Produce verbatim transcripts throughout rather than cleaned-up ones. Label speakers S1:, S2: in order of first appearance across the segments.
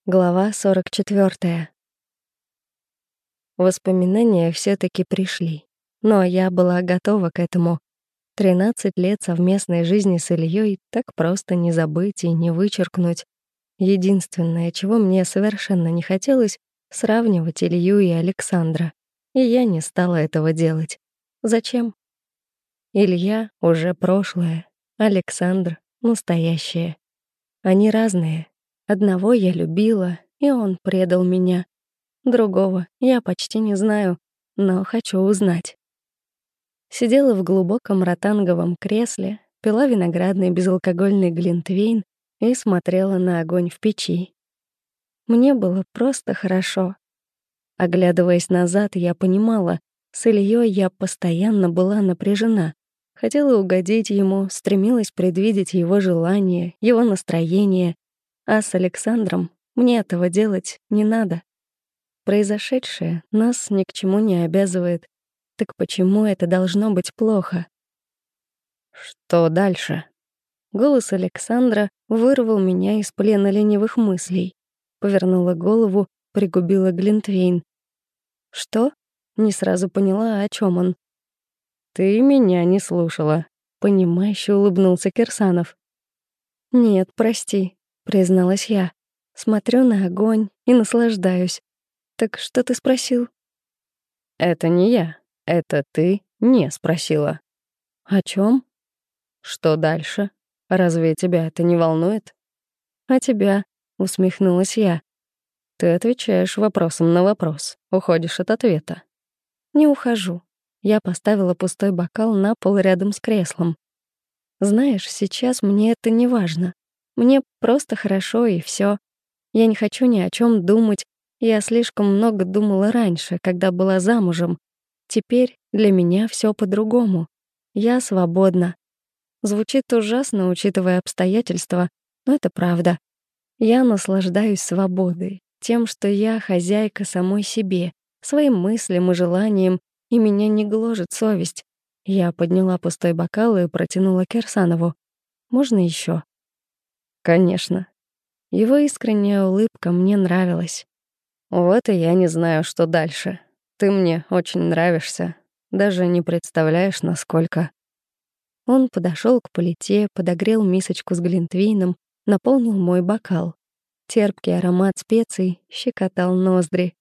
S1: Глава сорок четвёртая. Воспоминания все таки пришли. Но я была готова к этому. Тринадцать лет совместной жизни с Ильей так просто не забыть и не вычеркнуть. Единственное, чего мне совершенно не хотелось — сравнивать Илью и Александра. И я не стала этого делать. Зачем? Илья — уже прошлое, Александр — настоящее. Они разные. Одного я любила, и он предал меня. Другого я почти не знаю, но хочу узнать. Сидела в глубоком ротанговом кресле, пила виноградный безалкогольный глинтвейн и смотрела на огонь в печи. Мне было просто хорошо. Оглядываясь назад, я понимала, с Ильей я постоянно была напряжена. Хотела угодить ему, стремилась предвидеть его желания, его настроение. А с Александром мне этого делать не надо. Произошедшее нас ни к чему не обязывает. Так почему это должно быть плохо? Что дальше? Голос Александра вырвал меня из плена ленивых мыслей. Повернула голову, пригубила глинтвейн. Что? Не сразу поняла, о чем он. Ты меня не слушала. Понимающе улыбнулся Кирсанов. Нет, прости, призналась я. Смотрю на огонь и наслаждаюсь. Так что ты спросил? Это не я. Это ты не спросила. О чем? Что дальше? Разве тебя это не волнует? А тебя? Усмехнулась я. Ты отвечаешь вопросом на вопрос, уходишь от ответа. Не ухожу. Я поставила пустой бокал на пол рядом с креслом. Знаешь, сейчас мне это не важно. Мне просто хорошо и все. Я не хочу ни о чем думать. Я слишком много думала раньше, когда была замужем. Теперь для меня все по-другому. Я свободна. Звучит ужасно, учитывая обстоятельства, но это правда. Я наслаждаюсь свободой, тем, что я хозяйка самой себе, своим мыслям и желаниям, и меня не гложет совесть. Я подняла пустой бокал и протянула Кирсанову. «Можно еще? Конечно. Его искренняя улыбка мне нравилась. Вот и я не знаю, что дальше. Ты мне очень нравишься. Даже не представляешь, насколько. Он подошел к плите, подогрел мисочку с глинтвейном, наполнил мой бокал. Терпкий аромат специй щекотал ноздри.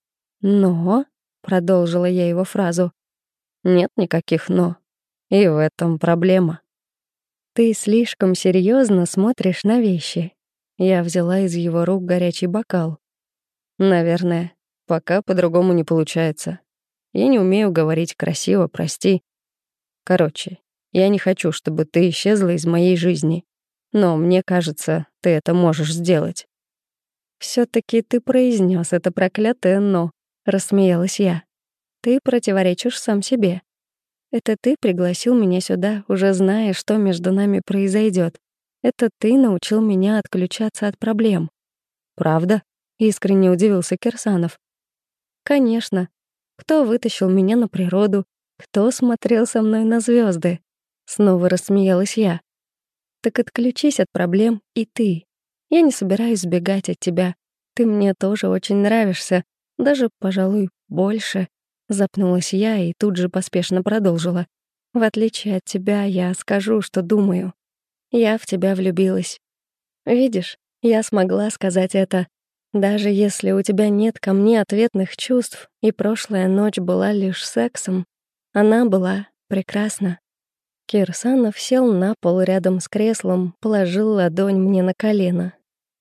S1: «Но», — продолжила я его фразу, — «нет никаких «но». И в этом проблема. Ты слишком серьезно смотришь на вещи». Я взяла из его рук горячий бокал. «Наверное, пока по-другому не получается. Я не умею говорить красиво, прости. Короче, я не хочу, чтобы ты исчезла из моей жизни. Но мне кажется, ты это можешь сделать». «Всё-таки ты произнес это проклятое «но», — рассмеялась я. «Ты противоречишь сам себе. Это ты пригласил меня сюда, уже зная, что между нами произойдет. Это ты научил меня отключаться от проблем». «Правда?» — искренне удивился Кирсанов. «Конечно. Кто вытащил меня на природу? Кто смотрел со мной на звезды? Снова рассмеялась я. «Так отключись от проблем и ты. Я не собираюсь сбегать от тебя. Ты мне тоже очень нравишься. Даже, пожалуй, больше». Запнулась я и тут же поспешно продолжила. «В отличие от тебя, я скажу, что думаю. Я в тебя влюбилась. Видишь, я смогла сказать это. Даже если у тебя нет ко мне ответных чувств, и прошлая ночь была лишь сексом, она была прекрасна». Кирсанов сел на пол рядом с креслом, положил ладонь мне на колено.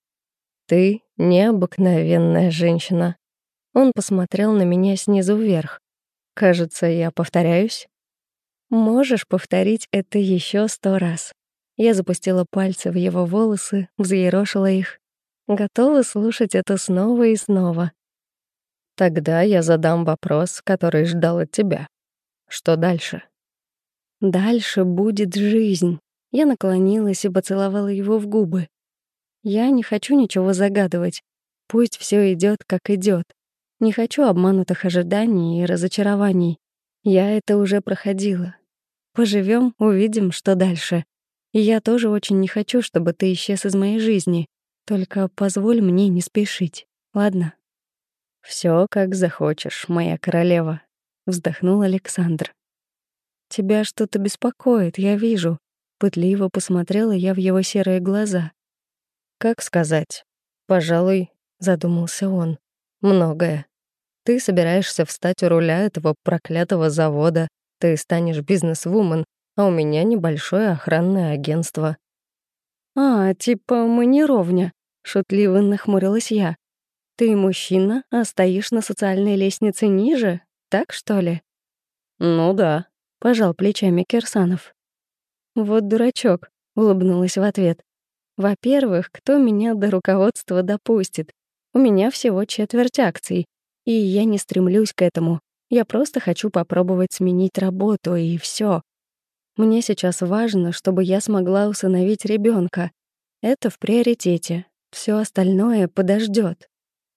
S1: «Ты необыкновенная женщина». Он посмотрел на меня снизу вверх. «Кажется, я повторяюсь?» «Можешь повторить это еще сто раз». Я запустила пальцы в его волосы, взъерошила их. Готова слушать это снова и снова. «Тогда я задам вопрос, который ждал от тебя. Что дальше?» «Дальше будет жизнь». Я наклонилась и поцеловала его в губы. «Я не хочу ничего загадывать. Пусть все идет, как идет. Не хочу обманутых ожиданий и разочарований. Я это уже проходила. Поживем, увидим, что дальше. И я тоже очень не хочу, чтобы ты исчез из моей жизни. Только позволь мне не спешить, ладно?» «Всё, как захочешь, моя королева», — вздохнул Александр. «Тебя что-то беспокоит, я вижу». Пытливо посмотрела я в его серые глаза. «Как сказать? Пожалуй, — задумался он, — многое. Ты собираешься встать у руля этого проклятого завода, ты станешь бизнес-вумен, а у меня небольшое охранное агентство». «А, типа мы не ровня», — шутливо нахмурилась я. «Ты мужчина, а стоишь на социальной лестнице ниже, так что ли?» «Ну да», — пожал плечами Кирсанов. «Вот дурачок», — улыбнулась в ответ. «Во-первых, кто меня до руководства допустит? У меня всего четверть акций, и я не стремлюсь к этому. Я просто хочу попробовать сменить работу, и все. Мне сейчас важно, чтобы я смогла усыновить ребенка. Это в приоритете. Все остальное подождет.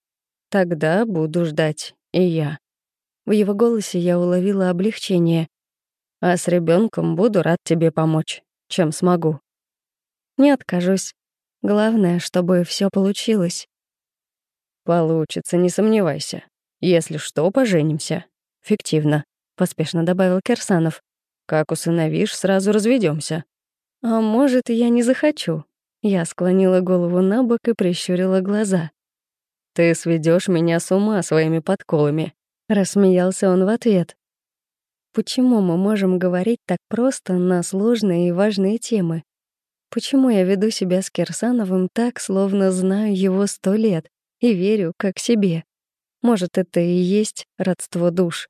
S1: Тогда буду ждать и я». В его голосе я уловила облегчение. «А с ребенком буду рад тебе помочь, чем смогу». «Не откажусь. Главное, чтобы все получилось». «Получится, не сомневайся. Если что, поженимся. Фиктивно», — поспешно добавил Кирсанов. «Как усыновишь, сразу разведемся. «А может, я не захочу?» Я склонила голову на бок и прищурила глаза. «Ты сведешь меня с ума своими подколами», — рассмеялся он в ответ. «Почему мы можем говорить так просто на сложные и важные темы? Почему я веду себя с Кирсановым так, словно знаю его сто лет и верю как себе? Может, это и есть родство душ?»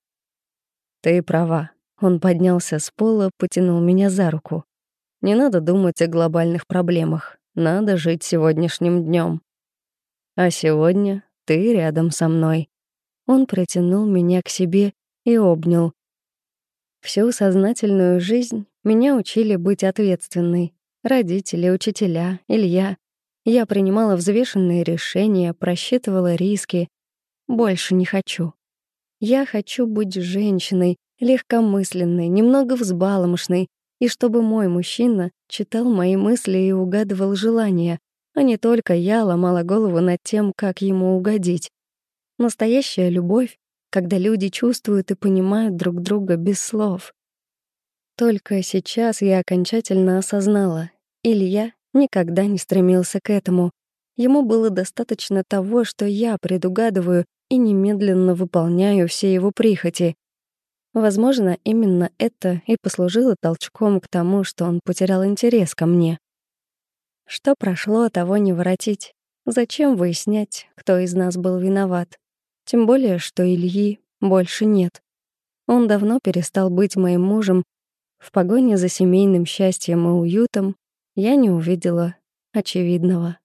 S1: «Ты права». Он поднялся с пола, потянул меня за руку. «Не надо думать о глобальных проблемах. Надо жить сегодняшним днем. А сегодня ты рядом со мной». Он притянул меня к себе и обнял. Всю сознательную жизнь меня учили быть ответственной. Родители, учителя, Илья. Я принимала взвешенные решения, просчитывала риски. Больше не хочу. Я хочу быть женщиной, легкомысленной, немного взбаломошной, и чтобы мой мужчина читал мои мысли и угадывал желания, а не только я ломала голову над тем, как ему угодить. Настоящая любовь, когда люди чувствуют и понимают друг друга без слов. Только сейчас я окончательно осознала, Илья никогда не стремился к этому. Ему было достаточно того, что я предугадываю и немедленно выполняю все его прихоти. Возможно, именно это и послужило толчком к тому, что он потерял интерес ко мне. Что прошло, того не воротить. Зачем выяснять, кто из нас был виноват? Тем более, что Ильи больше нет. Он давно перестал быть моим мужем. В погоне за семейным счастьем и уютом я не увидела очевидного.